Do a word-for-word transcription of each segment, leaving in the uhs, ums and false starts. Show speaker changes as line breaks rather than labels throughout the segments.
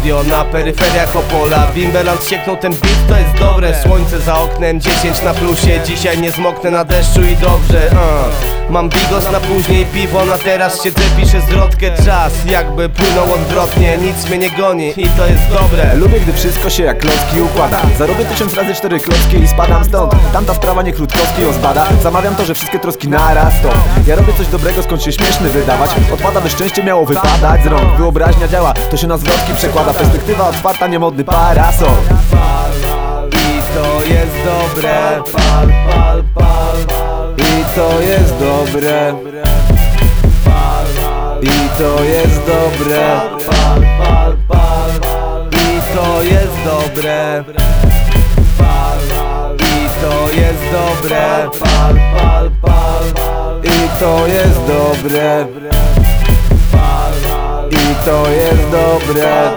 radio na peryferiach Opola. Bimbeland sieknął ten beat, to jest dobre. Słońce za oknem, dziesięć na plusie. Dzisiaj nie zmoknę na deszczu i dobrze. uh. Mam bigos na później, piwo na teraz. Siedzę, piszę zwrotkę, czas jakby płynął odwrotnie. Nic mnie nie goni i to jest dobre.
Lubię, gdy wszystko się jak klocki układa. Zarobię tysiąc razy cztery klocki i spadam stąd. Tamta sprawa niech Rutkowski ozbada. Zamawiam to, że wszystkie troski naraz to. Ja robię coś dobrego, skąd się śmieszny wydawać. Odpada, by szczęście miało wypadać z rąk. Wyobraźnia działa, to się na zwrotki przekłada. Perspektywa otwarta, niemodny parasol.
I to jest dobre.
I to jest dobre. I to jest dobre.
I to jest dobre. I to jest dobre.
I to jest dobre. I to jest dobre.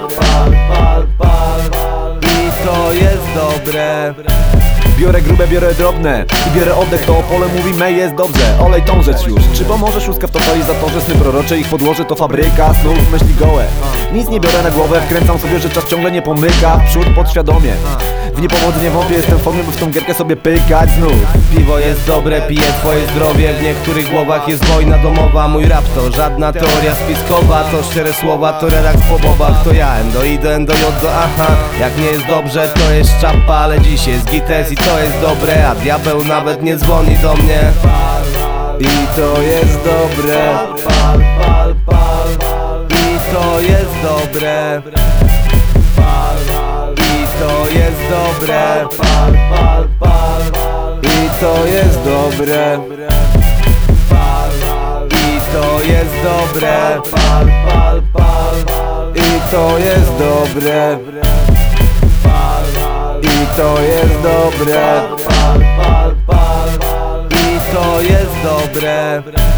I to jest dobre.
Biorę grube, biorę drobne i biorę oddech, to Opole mówi me jest dobrze. Olej tą rzecz już. Czy pomoże szóstka w totalizatorze? Sny prorocze, ich podłoże to fabryka snów, myśli gołe. Nic nie biorę na głowę, wkręcam sobie, że czas ciągle nie pomyka. W przód podświadomie. W niepowody nie wątpię, jestem w formie, by w tą gierkę sobie pykać znów.
Piwo jest dobre, pije twoje zdrowie. W niektórych głowach jest wojna domowa. Mój rap to żadna teoria spiskowa. To szczere słowa, to relaks po bobach. To ja endo, idę endo, jodo, aha. Jak nie jest dobrze, to jest czapa, ale dziś jest gites i to jest dobre. A diabeł nawet nie dzwoni do mnie.
I to jest dobre.
I to jest dobre. I to jest dobre.
I to jest dobre.
I to jest dobre.
I to jest dobre. I to jest dobre.
I to jest dobre.